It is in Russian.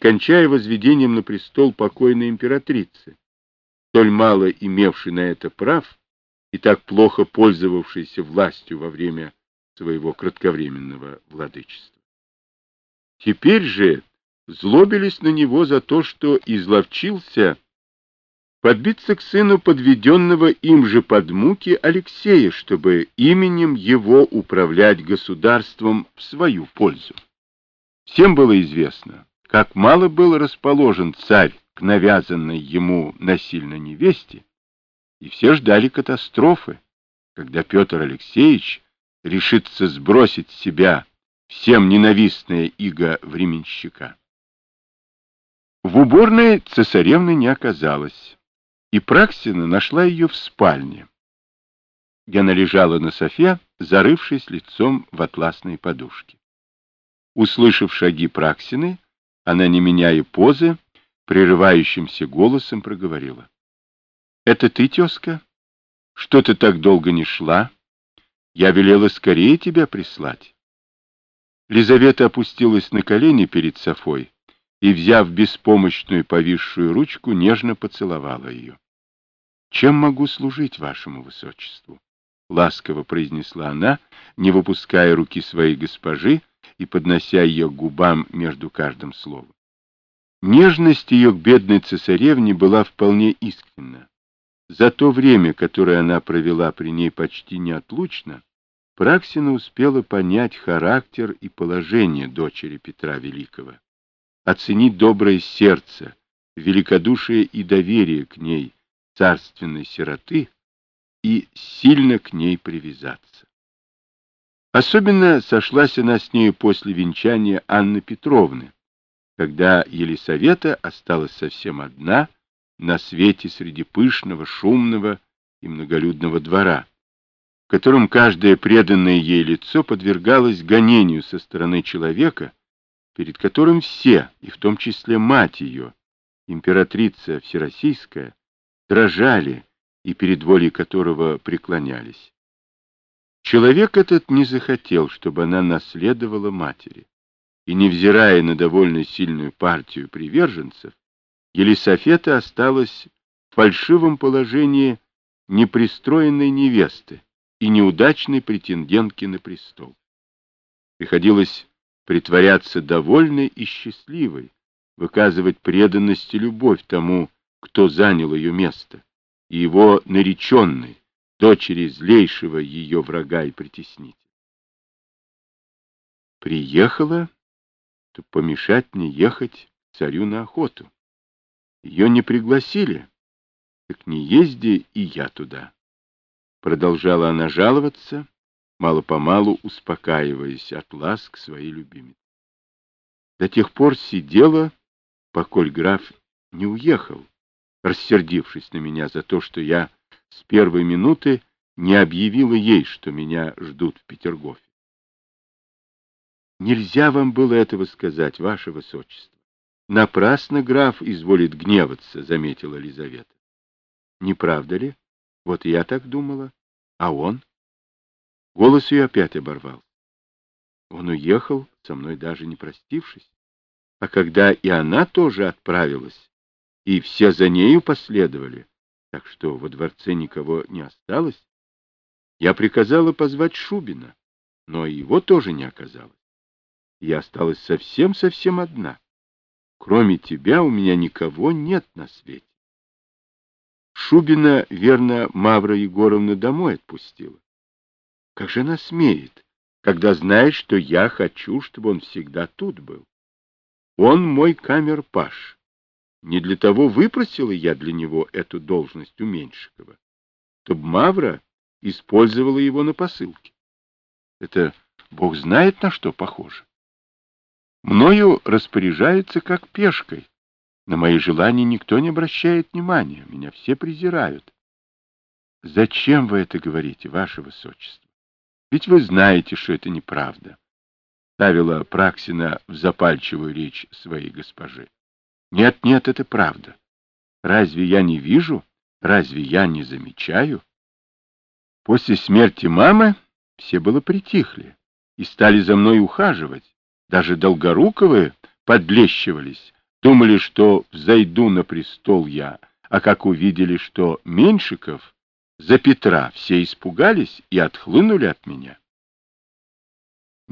кончая возведением на престол покойной императрицы, столь мало имевшей на это прав и так плохо пользовавшейся властью во время своего кратковременного владычества. Теперь же злобились на него за то, что изловчился подбиться к сыну подведенного им же под муки Алексея, чтобы именем его управлять государством в свою пользу. Всем было известно, как мало был расположен царь к навязанной ему насильно невесте, и все ждали катастрофы, когда Петр Алексеевич решится сбросить с себя всем ненавистное иго временщика. В уборной цесаревны не оказалось, и Праксина нашла ее в спальне, где она лежала на софе, зарывшись лицом в атласные подушки. Услышав шаги Праксины, она, не меняя позы, прерывающимся голосом проговорила: — Это ты, тезка? Что ты так долго не шла? Я велела скорее тебя прислать. Лизавета опустилась на колени перед Софой и, взяв беспомощную повисшую ручку, нежно поцеловала ее. — Чем могу служить вашему высочеству? — ласково произнесла она, не выпуская руки своей госпожи и поднося ее к губам между каждым словом. Нежность ее к бедной цесаревне была вполне искренна. За то время, которое она провела при ней почти неотлучно, Праксина успела понять характер и положение дочери Петра Великого, оценить доброе сердце, великодушие и доверие к ней царственной сироты и сильно к ней привязаться. Особенно сошлась она с нею после венчания Анны Петровны, когда Елисавета осталась совсем одна на свете среди пышного, шумного и многолюдного двора, в котором каждое преданное ей лицо подвергалось гонению со стороны человека, перед которым все, и в том числе мать ее, императрица Всероссийская, дрожали и перед волей которого преклонялись. Человек этот не захотел, чтобы она наследовала матери, и, невзирая на довольно сильную партию приверженцев, Елисафета осталась в фальшивом положении непристроенной невесты и неудачной претендентки на престол. Приходилось притворяться довольной и счастливой, выказывать преданность и любовь тому, кто занял ее место, и его нареченной, дочери злейшего ее врага и притеснителя. Приехала, то помешать мне ехать к царю на охоту. Ее не пригласили, так не езди и я туда. Продолжала она жаловаться, мало-помалу успокаиваясь от ласк своей любимицы. До тех пор сидела, поколь граф не уехал, рассердившись на меня за то, что я с первой минуты не объявила ей, что меня ждут в Петергофе. Нельзя вам было этого сказать, ваше высочество. Напрасно граф изволит гневаться, заметила Лизавета. Не правда ли? Вот и я так думала. А он? Голос ее опять оборвал. Он уехал, со мной даже не простившись. А когда и она тоже отправилась, и все за нею последовали, так что во дворце никого не осталось, я приказала позвать Шубина, но его тоже не оказалось. Я осталась совсем-совсем одна. Кроме тебя у меня никого нет на свете. Шубина, верно, Мавра Егоровна домой отпустила. Как же она смеет, когда знает, что я хочу, чтобы он всегда тут был? Он мой камер-паж. Не для того выпросила я для него эту должность у Меньшикова, чтобы Мавра использовала его на посылке. Это бог знает, на что похоже. Мною распоряжаются как пешкой. На мои желания никто не обращает внимания. Меня все презирают. Зачем вы это говорите, ваше высочество? Ведь вы знаете, что это неправда. Ставила Праксина в запальчивую речь своей госпожи. Нет, нет, это правда. Разве я не вижу? Разве я не замечаю? После смерти мамы все было притихли и стали за мной ухаживать. Даже Долгоруковы подлещивались, Думали, что взойду на престол я, а как увидели, что Меньшиков за Петра, все испугались и отхлынули от меня.